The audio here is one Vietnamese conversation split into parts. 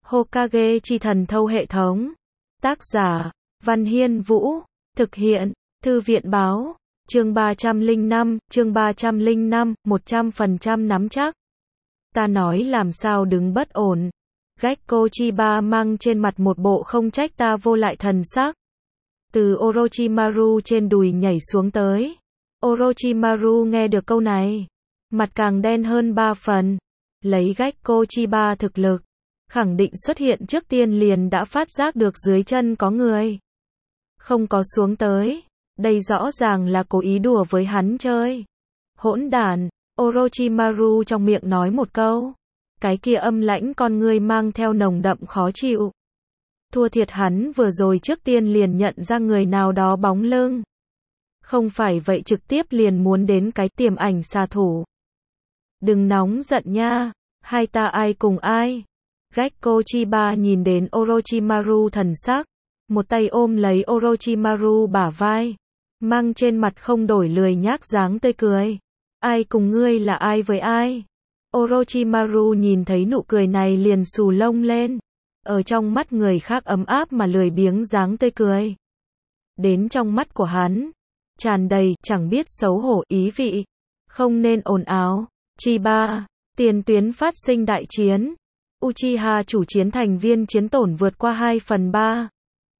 Hokage chi thần thâu hệ thống. Tác giả, Văn Hiên Vũ. Thực hiện, Thư viện báo. Chương 305, 100% nắm chắc. Ta nói làm sao đứng bất ổn. Gekko Chiba mang trên mặt một bộ không trách ta vô lại thần sắc. Từ Orochimaru trên đùi nhảy xuống tới. Orochimaru nghe được câu này, mặt càng đen hơn 3 phần. Lấy Gekko Chiba thực lực, khẳng định xuất hiện trước tiên liền đã phát giác được dưới chân có người. Không có xuống tới, đây rõ ràng là cố ý đùa với hắn chơi. Hỗn đản, Orochimaru trong miệng nói một câu. Cái kia âm lãnh con ngươi mang theo nồng đậm khó chịu. Thua thiệt hắn vừa rồi trước tiên liền nhận ra người nào đó bóng lưng. Không phải vậy trực tiếp liền muốn đến cái tiềm ảnh xạ thủ. Đừng nóng giận nha, hai ta ai cùng ai. Gekko Chiba nhìn đến Orochimaru thần sắc, một tay ôm lấy Orochimaru bả vai, mang trên mặt không đổi lười nhác dáng tươi cười. Ai cùng ngươi là ai với ai? Orochimaru nhìn thấy nụ cười này liền xù lông lên. Ở trong mắt người khác ấm áp mà lười biếng dáng tươi cười. Đến trong mắt của hắn, tràn đầy chẳng biết xấu hổ ý vị. Không nên ồn ào. Chiba, tiền tuyến phát sinh đại chiến. Uchiha chủ chiến thành viên chiến tổn vượt qua 2/3.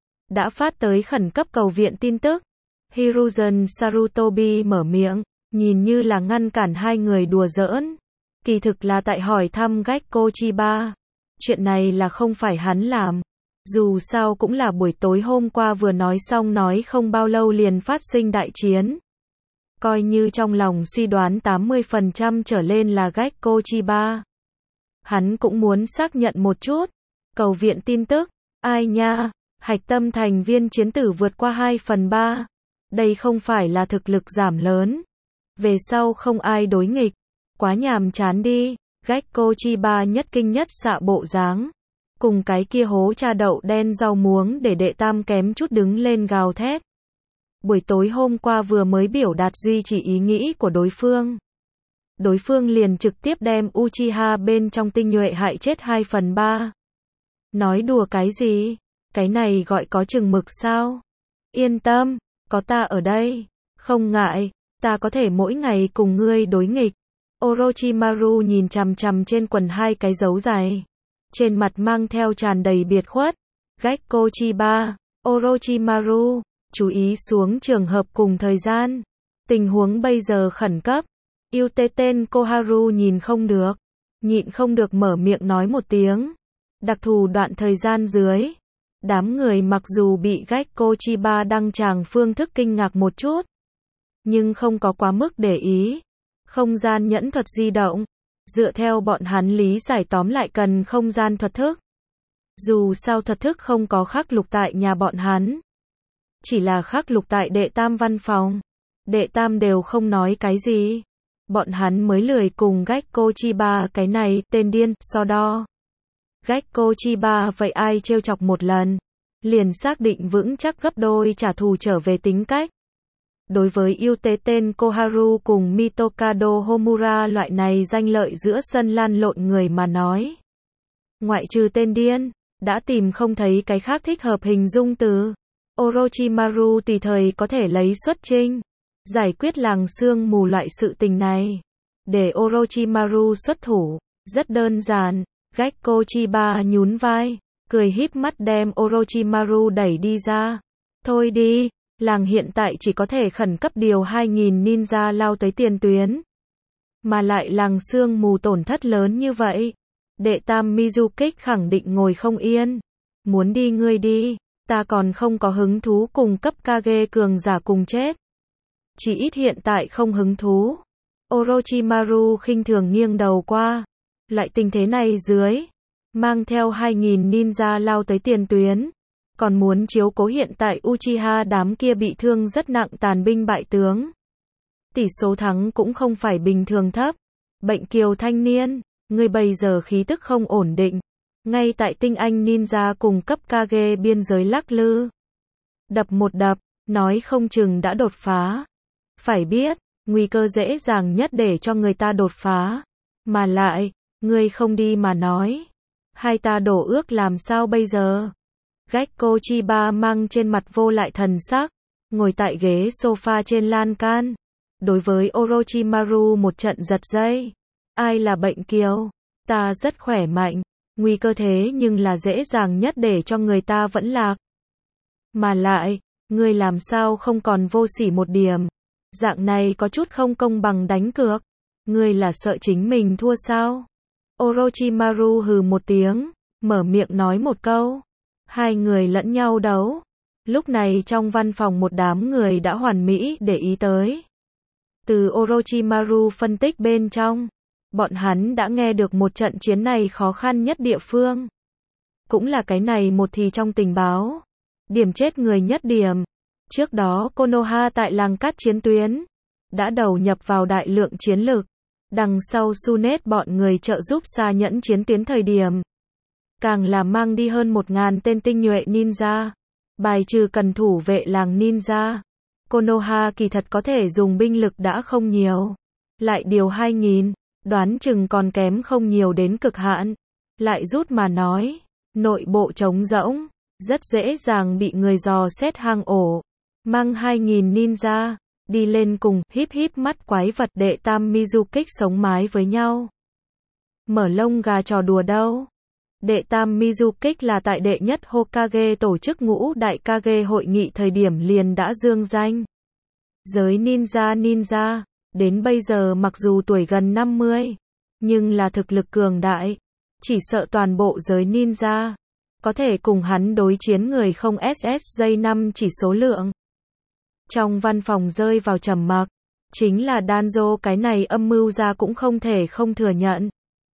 Đã phát tới khẩn cấp cầu viện tin tức. Hiruzen Sarutobi mở miệng, nhìn như là ngăn cản hai người đùa giỡn. Kỳ thực là tại hỏi thăm Gekko Chiba. Chuyện này là không phải hắn làm. Dù sao cũng là buổi tối hôm qua vừa nói xong nói không bao lâu liền phát sinh đại chiến. Coi như trong lòng suy đoán 80% trở lên là Gekko Chiba. Hắn cũng muốn xác nhận một chút. Cầu viện tin tức. Ai nha, hạch tâm thành viên chiến tử vượt qua 2/3. Đây không phải là thực lực giảm lớn. Về sau không ai đối nghịch. Quá nhàm chán đi. Gekko Chiba nhất kinh nhất xạ bộ dáng. Cùng cái kia hố trà đậu đen rau muống để đệ tam kém chút đứng lên gào thét. Buổi tối hôm qua vừa mới biểu đạt duy trì ý nghĩ của đối phương. Đối phương liền trực tiếp đem Uchiha bên trong tinh nhuệ hại chết 2/3. Nói đùa cái gì? Cái này gọi có chừng mực sao? Yên tâm, có ta ở đây. Không ngại, ta có thể mỗi ngày cùng ngươi đối nghịch. Orochimaru nhìn chằm chằm trên quần hai cái dấu dài. Trên mặt mang theo tràn đầy biệt khuất. Gekko Chiba, Orochimaru, chú ý xuống trường hợp cùng thời gian. Tình huống bây giờ khẩn cấp. Uten Koharu nhìn không được. Nhịn không được mở miệng nói một tiếng. Đặc thù đoạn thời gian dưới. Đám người mặc dù bị Gekko Chiba đăng tràng phương thức kinh ngạc một chút. Nhưng không có quá mức để ý. Không gian nhẫn thuật di động. Dựa theo bọn hắn lý giải tóm lại cần không gian thuật thức. Dù sao thuật thức không có khắc lục tại nhà bọn hắn. Chỉ là khắc lục tại đệ tam văn phòng. Đệ tam đều không nói cái gì. Bọn hắn mới lười cùng Gekko Chiba cái này tên điên so đo. Gekko Chiba vậy ai trêu chọc một lần. Liền xác định vững chắc gấp đôi trả thù trở về tính cách. Đối với Uten Koharu cùng Mitokado Homura loại này danh lợi giữa sân lan lộn người mà nói. Ngoại trừ tên điên, đã tìm không thấy cái khác thích hợp hình dung từ. Orochimaru tùy thời có thể lấy xuất trinh. Giải quyết làng sương mù loại sự tình này. Để Orochimaru xuất thủ, rất đơn giản. Gekko Chiba nhún vai, cười híp mắt đem Orochimaru đẩy đi ra. Thôi đi. Làng hiện tại chỉ có thể khẩn cấp điều 2.000 ninja lao tới tiền tuyến. Mà lại làng sương mù tổn thất lớn như vậy. Đệ tam Mizukik khẳng định ngồi không yên. Muốn đi ngươi đi, ta còn không có hứng thú cùng cấp Kage cường giả cùng chết. Chỉ ít hiện tại không hứng thú. Orochimaru khinh thường nghiêng đầu qua. Loại tình thế này dưới. Mang theo 2.000 ninja lao tới tiền tuyến. Còn muốn chiếu cố hiện tại Uchiha đám kia bị thương rất nặng tàn binh bại tướng. Tỷ số thắng cũng không phải bình thường thấp. Bệnh kiều thanh niên, người bây giờ khí tức không ổn định. Ngay tại tinh anh ninja cùng cấp Kage biên giới lắc lư. Đập một đập, nói không chừng đã đột phá. Phải biết, nguy cơ dễ dàng nhất để cho người ta đột phá. Mà lại, ngươi không đi mà nói. Hai ta đổ ước làm sao bây giờ? Gekko Chiba mang trên mặt vô lại thần sắc, ngồi tại ghế sofa trên lan can. Đối với Orochimaru một trận giật dây. Ai là bệnh kiều? Ta rất khỏe mạnh. Nguy cơ thế nhưng là dễ dàng nhất để cho người ta vẫn lạc. Mà lại, ngươi làm sao không còn vô sỉ một điểm? Dạng này có chút không công bằng đánh cược. Ngươi là sợ chính mình thua sao? Orochimaru hừ một tiếng, mở miệng nói một câu. Hai người lẫn nhau đấu. Lúc này trong văn phòng một đám người đã hoàn mỹ để ý tới. Từ Orochimaru phân tích bên trong, bọn hắn đã nghe được một trận chiến này khó khăn nhất địa phương. Cũng là cái này một thì trong tình báo. Điểm chết người nhất điểm. Trước đó Konoha tại làng cát chiến tuyến đã đầu nhập vào đại lượng chiến lực. Đằng sau Sunet bọn người trợ giúp Sa Nhẫn chiến tuyến thời điểm. Càng là mang đi hơn 1000 tên tinh nhuệ ninja. Bài trừ cần thủ vệ làng ninja. Konoha kỳ thật có thể dùng binh lực đã không nhiều. Lại điều 2000, đoán chừng còn kém không nhiều đến cực hạn. Lại rút mà nói, nội bộ trống rỗng, rất dễ dàng bị người dò xét hang ổ. Mang 2000 ninja, đi lên cùng, híp híp mắt quái vật đệ tam Mizukage sống mái với nhau. Mở lông gà trò đùa đâu. Đệ tam Mizukage là tại đệ nhất Hokage tổ chức ngũ đại Kage hội nghị thời điểm liền đã dương danh. Giới ninja, đến bây giờ mặc dù tuổi gần 50, nhưng là thực lực cường đại. Chỉ sợ toàn bộ giới ninja có thể cùng hắn đối chiến người không SSJ5 chỉ số lượng. Trong văn phòng rơi vào trầm mặc, chính là Danzo cái này âm mưu ra cũng không thể không thừa nhận.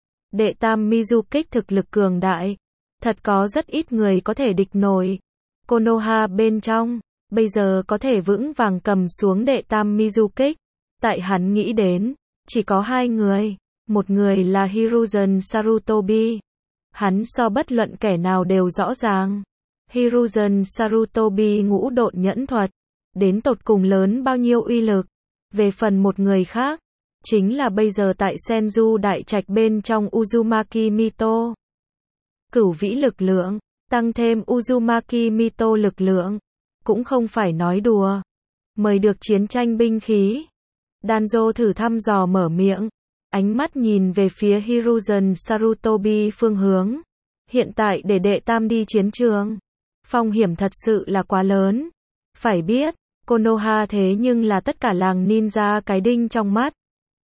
Đệ tam Mizukage thực lực cường đại, thật có rất ít người có thể địch nổi. Konoha bên trong, bây giờ có thể vững vàng cầm xuống đệ tam Mizukage. Tại hắn nghĩ đến, chỉ có hai người, một người là Hiruzen Sarutobi. Hắn so bất luận kẻ nào đều rõ ràng. Hiruzen Sarutobi ngũ độn nhẫn thuật, đến tột cùng lớn bao nhiêu uy lực. Về phần một người khác, chính là bây giờ tại Senju đại trạch bên trong Uzumaki Mito. Cửu vĩ lực lượng, tăng thêm Uzumaki Mito lực lượng, cũng không phải nói đùa. Mời được chiến tranh binh khí. Danzo thử thăm dò mở miệng, ánh mắt nhìn về phía Hiruzen Sarutobi phương hướng. Hiện tại để đệ tam đi chiến trường, phong hiểm thật sự là quá lớn. Phải biết, Konoha thế nhưng là tất cả làng ninja cái đinh trong mắt.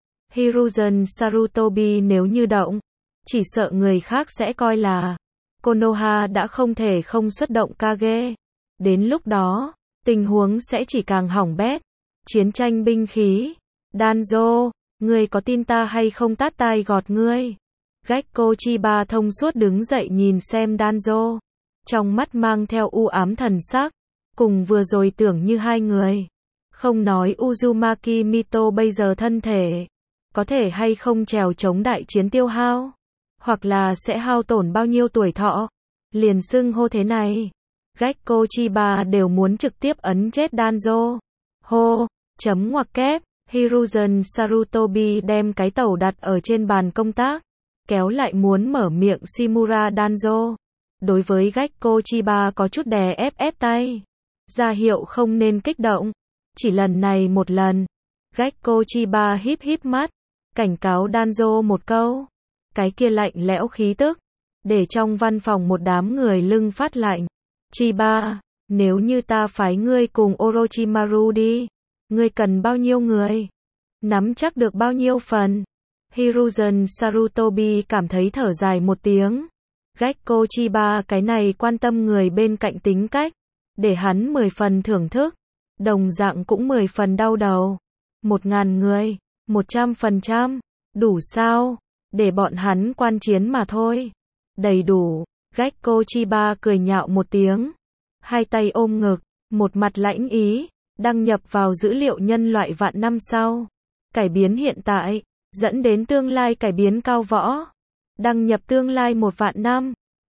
Hiruzen Sarutobi nếu như động, chỉ sợ người khác sẽ coi là Konoha đã không thể không xuất động Kage. Đến lúc đó, tình huống sẽ chỉ càng hỏng bét. Chiến tranh binh khí. Danzo, ngươi có tin ta hay không tát tai gọt ngươi? Gekko Chiba thông suốt đứng dậy nhìn xem Danzo. Trong mắt mang theo u ám thần sắc. Cùng vừa rồi tưởng như hai người. Không nói Uzumaki Mito bây giờ thân thể có thể hay không trèo chống đại chiến tiêu hao, hoặc là sẽ hao tổn bao nhiêu tuổi thọ. Liền xưng hô thế này, Gekko Chiba đều muốn trực tiếp ấn chết Danzo. Hô, chấm ngoặc kép, Hiruzen Sarutobi đem cái tẩu đặt ở trên bàn công tác, kéo lại muốn mở miệng Shimura Danzo. Đối với Gekko Chiba có chút đè ép tay, ra hiệu không nên kích động. Chỉ lần này một lần, Gekko Chiba híp híp mắt, cảnh cáo Danzo một câu. Cái kia lạnh lẽo khí tức, để trong văn phòng một đám người lưng phát lạnh. Chiba, nếu như ta phái ngươi cùng Orochimaru đi, ngươi cần bao nhiêu người? Nắm chắc được bao nhiêu phần? Hiruzen Sarutobi cảm thấy thở dài một tiếng. Gekko Chiba cái này quan tâm người bên cạnh tính cách, để hắn 10 phần thưởng thức, đồng dạng cũng 10 phần đau đầu. 1000 người, 100%, đủ sao? Để bọn hắn quan chiến mà thôi. Đầy đủ. Gekko Chiba cười nhạo một tiếng, hai tay ôm ngực, một mặt lãnh ý, đăng nhập vào dữ liệu nhân loại vạn năm sau. Cải biến hiện tại, dẫn đến tương lai cải biến cao võ. Đăng nhập tương lai 1 vạn năm.